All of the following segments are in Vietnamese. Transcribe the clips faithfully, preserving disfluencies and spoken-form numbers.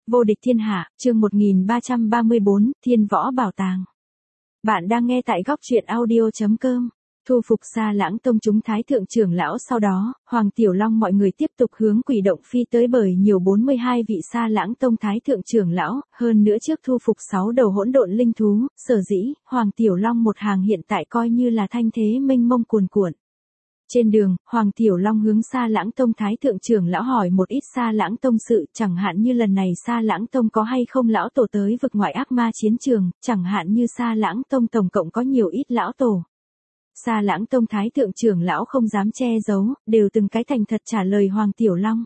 Vô địch thiên hạ, chương một nghìn ba trăm ba mươi bốn, Thiên Võ Bảo Tàng. Bạn đang nghe tại góc truyện audio chấm com. Thu phục Sa Lãng Tông chúng Thái Thượng trưởng lão, sau đó, Hoàng Tiểu Long mọi người tiếp tục hướng Quỷ Động phi tới, bởi nhiều bốn mươi hai vị Sa Lãng Tông Thái Thượng trưởng lão, hơn nữa trước thu phục sáu đầu hỗn độn linh thú, sở dĩ, Hoàng Tiểu Long một hàng hiện tại coi như là thanh thế mênh mông cuồn cuộn. Trên đường, Hoàng Tiểu Long hướng Sa Lãng Tông Thái Thượng trưởng lão hỏi một ít Sa Lãng Tông sự, chẳng hạn như lần này Sa Lãng Tông có hay không lão tổ tới vực ngoại ác ma chiến trường, chẳng hạn như Sa Lãng Tông tổng cộng có nhiều ít lão tổ. Sa Lãng Tông Thái Thượng trưởng lão không dám che giấu, đều từng cái thành thật trả lời Hoàng Tiểu Long.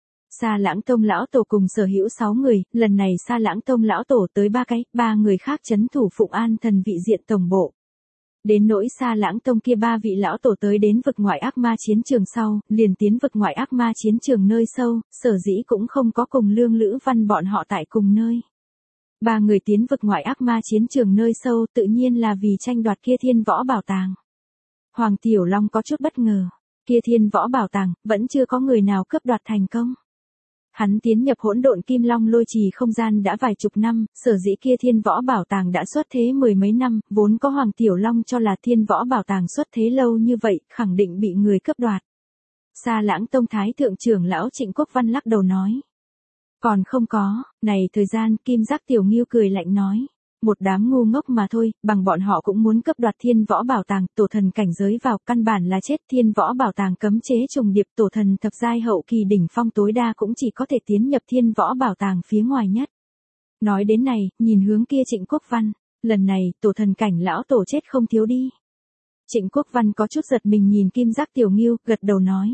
Sa Lãng Tông lão tổ cùng sở hữu sáu người, lần này Sa Lãng Tông lão tổ tới ba cái, ba người khác trấn thủ Phụng An Thần vị diện tổng bộ. Đến nỗi Sa Lãng Tông kia ba vị lão tổ tới đến vực ngoại ác ma chiến trường sau, liền tiến vực ngoại ác ma chiến trường nơi sâu, sở dĩ cũng không có cùng Lương Lữ Văn bọn họ tại cùng nơi. Ba người tiến vực ngoại ác ma chiến trường nơi sâu tự nhiên là vì tranh đoạt kia Thiên Võ Bảo Tàng. Hoàng Tiểu Long có chút bất ngờ, kia Thiên Võ Bảo Tàng, vẫn chưa có người nào cướp đoạt thành công. Hắn tiến nhập hỗn độn kim long lôi trì không gian đã vài chục năm, sở dĩ kia Thiên Võ Bảo Tàng đã xuất thế mười mấy năm, vốn có Hoàng Tiểu Long cho là Thiên Võ Bảo Tàng xuất thế lâu như vậy, khẳng định bị người cướp đoạt. Sa Lãng Tông Thái Thượng trưởng lão Trịnh Quốc Văn lắc đầu nói. Còn không có, này thời gian, Kim Giác Tiểu Ngưu cười lạnh nói. Một đám ngu ngốc mà thôi, bằng bọn họ cũng muốn cấp đoạt Thiên Võ Bảo Tàng, tổ thần cảnh giới vào, căn bản là chết. Thiên Võ Bảo Tàng cấm chế trùng điệp, tổ thần thập giai hậu kỳ đỉnh phong tối đa cũng chỉ có thể tiến nhập Thiên Võ Bảo Tàng phía ngoài nhất. Nói đến này, nhìn hướng kia Trịnh Quốc Văn, lần này, tổ thần cảnh lão tổ chết không thiếu đi. Trịnh Quốc Văn có chút giật mình nhìn Kim Giác Tiểu Ngưu, gật đầu nói.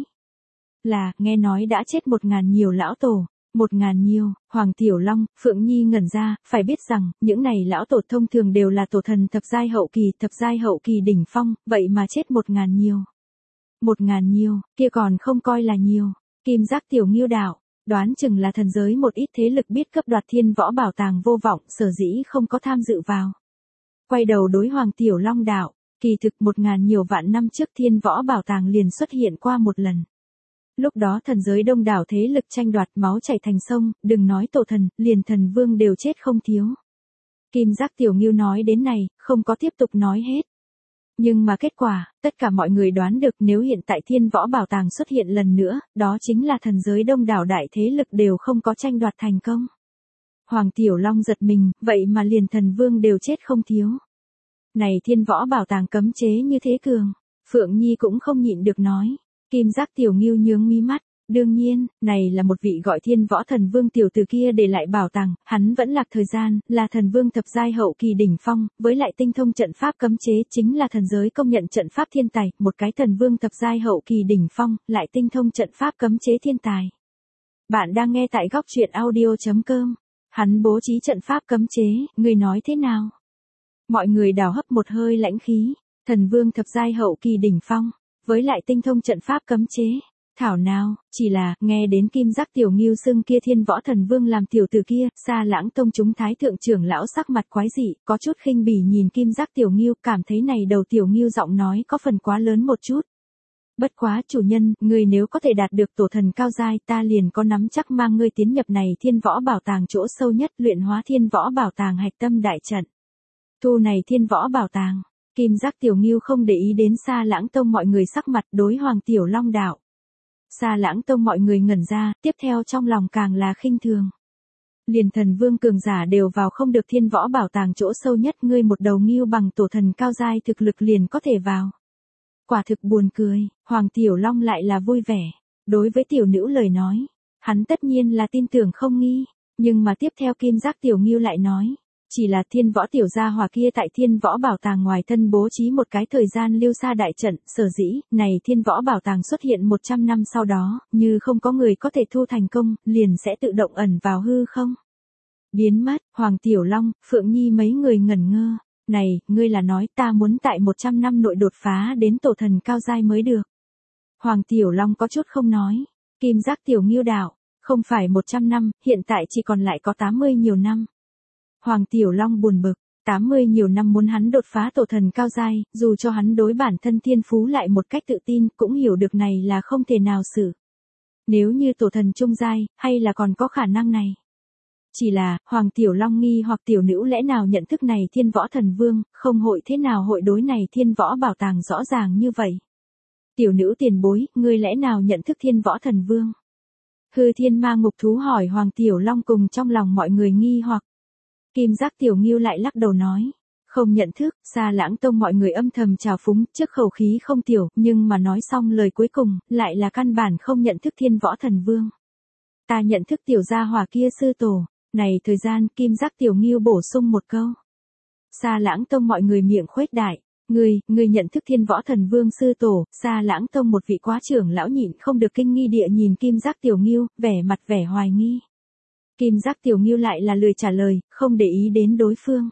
Là, nghe nói đã chết một ngàn nhiều lão tổ. Một ngàn nhiều, Hoàng Tiểu Long, Phượng Nhi ngẩn ra, phải biết rằng, những này lão tổ thông thường đều là tổ thần thập giai hậu kỳ, thập giai hậu kỳ đỉnh phong, vậy mà chết một ngàn nhiều. Một ngàn nhiều, kia còn không coi là nhiều. Kim Giác Tiểu Ngưu đạo, đoán chừng là thần giới một ít thế lực biết cấp đoạt Thiên Võ Bảo Tàng vô vọng, sở dĩ không có tham dự vào. Quay đầu đối Hoàng Tiểu Long đạo, kỳ thực một ngàn nhiều vạn năm trước Thiên Võ Bảo Tàng liền xuất hiện qua một lần. Lúc đó thần giới đông đảo thế lực tranh đoạt, máu chảy thành sông, đừng nói tổ thần, liền thần vương đều chết không thiếu. Kim Giác Tiểu Ngưu nói đến này, không có tiếp tục nói hết. Nhưng mà kết quả, tất cả mọi người đoán được, nếu hiện tại Thiên Võ Bảo Tàng xuất hiện lần nữa, đó chính là thần giới đông đảo đại thế lực đều không có tranh đoạt thành công. Hoàng Tiểu Long giật mình, vậy mà liền thần vương đều chết không thiếu. Này Thiên Võ Bảo Tàng cấm chế như thế cường, Phượng Nhi cũng không nhịn được nói. Kim Giác Tiểu Ngưu nhướng mí mắt, đương nhiên, này là một vị gọi Thiên Võ Thần Vương tiểu tử kia để lại bảo tàng, hắn vẫn lạc thời gian, là thần vương thập giai hậu kỳ đỉnh phong, với lại tinh thông trận pháp cấm chế, chính là thần giới công nhận trận pháp thiên tài, một cái thần vương thập giai hậu kỳ đỉnh phong, lại tinh thông trận pháp cấm chế thiên tài. Bạn đang nghe tại góc truyện audio chấm com, hắn bố trí trận pháp cấm chế, người nói thế nào? Mọi người đào hấp một hơi lãnh khí, thần vương thập giai hậu kỳ đỉnh phong. Với lại tinh thông trận pháp cấm chế, thảo nào, chỉ là, nghe đến Kim Giác Tiểu Ngưu xưng kia Thiên Võ Thần Vương làm tiểu tử kia, Sa Lãng Tông chúng Thái Thượng trưởng lão sắc mặt quái dị, có chút khinh bỉ nhìn Kim Giác Tiểu Ngưu, cảm thấy này đầu Tiểu Ngưu giọng nói có phần quá lớn một chút. Bất quá chủ nhân, người nếu có thể đạt được tổ thần cao giai, ta liền có nắm chắc mang ngươi tiến nhập này Thiên Võ Bảo Tàng chỗ sâu nhất, luyện hóa Thiên Võ Bảo Tàng hạch tâm đại trận. Thu này Thiên Võ Bảo Tàng. Kim Giác Tiểu Ngưu không để ý đến Sa Lãng Tông mọi người sắc mặt, đối Hoàng Tiểu Long đạo. Sa Lãng Tông mọi người ngẩn ra, tiếp theo trong lòng càng là khinh thường. Liền thần vương cường giả đều vào không được Thiên Võ Bảo Tàng chỗ sâu nhất, ngươi một đầu ngưu bằng tổ thần cao giai thực lực liền có thể vào. Quả thực buồn cười, Hoàng Tiểu Long lại là vui vẻ. Đối với tiểu nữ lời nói, hắn tất nhiên là tin tưởng không nghi, nhưng mà tiếp theo Kim Giác Tiểu Ngưu lại nói. Chỉ là Thiên Võ tiểu gia hỏa kia tại Thiên Võ Bảo Tàng ngoài thân bố trí một cái thời gian lưu xa đại trận, sở dĩ, này Thiên Võ Bảo Tàng xuất hiện một trăm năm sau đó, như không có người có thể thu thành công, liền sẽ tự động ẩn vào hư không. Biến mất, Hoàng Tiểu Long, Phượng Nhi mấy người ngẩn ngơ, này, ngươi là nói ta muốn tại một trăm năm nội đột phá đến tổ thần cao giai mới được. Hoàng Tiểu Long có chút không nói, Kim Giác Tiểu Ngưu đạo, không phải một trăm năm, hiện tại chỉ còn lại có tám mươi nhiều năm. Hoàng Tiểu Long buồn bực, tám mươi nhiều năm muốn hắn đột phá tổ thần cao giai, dù cho hắn đối bản thân thiên phú lại một cách tự tin, cũng hiểu được này là không thể nào xử. Nếu như tổ thần trung giai, hay là còn có khả năng này. Chỉ là, Hoàng Tiểu Long nghi hoặc tiểu nữ lẽ nào nhận thức này Thiên Võ Thần Vương, không hội thế nào hội đối này Thiên Võ Bảo Tàng rõ ràng như vậy. Tiểu nữ tiền bối, ngươi lẽ nào nhận thức Thiên Võ Thần Vương? Hư Thiên Ma Ngục Thú hỏi Hoàng Tiểu Long cùng trong lòng mọi người nghi hoặc. Kim Giác Tiểu Ngưu lại lắc đầu nói. Không nhận thức, Xa Lãng Tông mọi người âm thầm trào phúng, trước khẩu khí không tiểu, nhưng mà nói xong lời cuối cùng, lại là căn bản không nhận thức Thiên Võ Thần Vương. Ta nhận thức tiểu gia hỏa kia sư tổ. Này thời gian, Kim Giác Tiểu Ngưu bổ sung một câu. Xa Lãng Tông mọi người miệng khuếch đại. Ngươi, ngươi nhận thức Thiên Võ Thần Vương sư tổ. Xa Lãng Tông một vị quá trưởng lão nhịn không được kinh nghi địa nhìn Kim Giác Tiểu Ngưu, vẻ mặt vẻ hoài nghi. Kim Giác Tiểu Ngưu lại là lười trả lời, không để ý đến đối phương.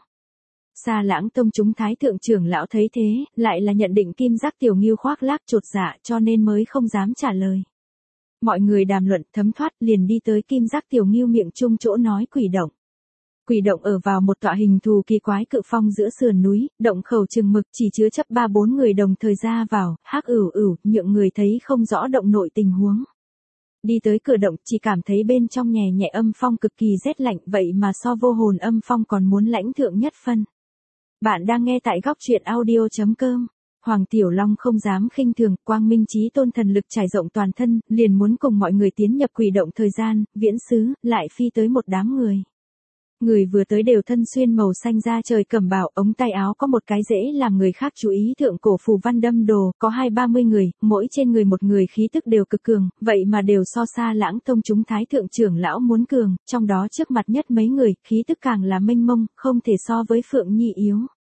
Xa Lãng Tông chúng thái thượng trưởng lão thấy thế, lại là nhận định Kim Giác Tiểu Ngưu khoác lác chột dạ cho nên mới không dám trả lời. Mọi người đàm luận thấm thoát liền đi tới Kim Giác Tiểu Ngưu miệng chung chỗ nói quỷ động. Quỷ động ở vào một tọa hình thù kỳ quái cự phong giữa sườn núi, động khẩu chừng mực chỉ chứa chấp ba bốn người đồng thời ra vào, hắc ửu ửu, nhượng người thấy không rõ động nội tình huống. Đi tới cửa động chỉ cảm thấy bên trong nhẹ nhẹ âm phong cực kỳ rét lạnh vậy mà so vô hồn âm phong còn muốn lãnh thượng nhất phân. Bạn đang nghe tại góc truyện audio chấm com. Hoàng Tiểu Long không dám khinh thường, quang minh chí tôn thần lực trải rộng toàn thân, liền muốn cùng mọi người tiến nhập quỷ động thời gian, viễn xứ, lại phi tới một đám người. Người vừa tới đều thân xuyên màu xanh da trời cẩm bào, ống tay áo có một cái dễ làm người khác chú ý thượng cổ phù văn đâm đồ, có hai ba mươi người, mỗi trên người một người khí tức đều cực cường, vậy mà đều so Xa Lãng Tông chúng thái thượng trưởng lão muốn cường, trong đó trước mặt nhất mấy người, khí tức càng là mênh mông, không thể so với Phượng Nhi yếu.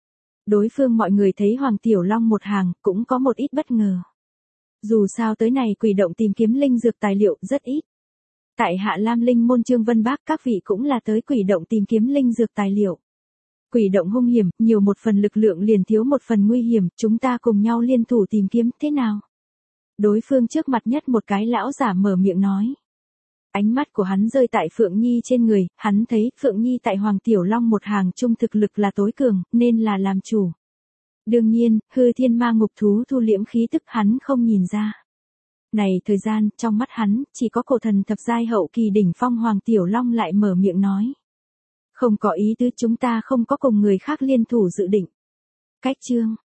Đối phương mọi người thấy Hoàng Tiểu Long một hàng, cũng có một ít bất ngờ. Dù sao tới này quỷ động tìm kiếm linh dược tài liệu rất ít. Tại Hạ Lam Linh môn Trương Vân Bác các vị cũng là tới quỷ động tìm kiếm linh dược tài liệu. Quỷ động hung hiểm, nhiều một phần lực lượng liền thiếu một phần nguy hiểm, chúng ta cùng nhau liên thủ tìm kiếm, thế nào? Đối phương trước mặt nhất một cái lão giả mở miệng nói. Ánh mắt của hắn rơi tại Phượng Nhi trên người, hắn thấy Phượng Nhi tại Hoàng Tiểu Long một hàng chung thực lực là tối cường, nên là làm chủ. Đương nhiên, Hư Thiên Ma Ngục Thú thu liễm khí tức hắn không nhìn ra. Này thời gian, trong mắt hắn, chỉ có cổ thần thập giai hậu kỳ đỉnh phong Hoàng Tiểu Long lại mở miệng nói. Không có ý tứ chúng ta không có cùng người khác liên thủ dự định. Cách chương.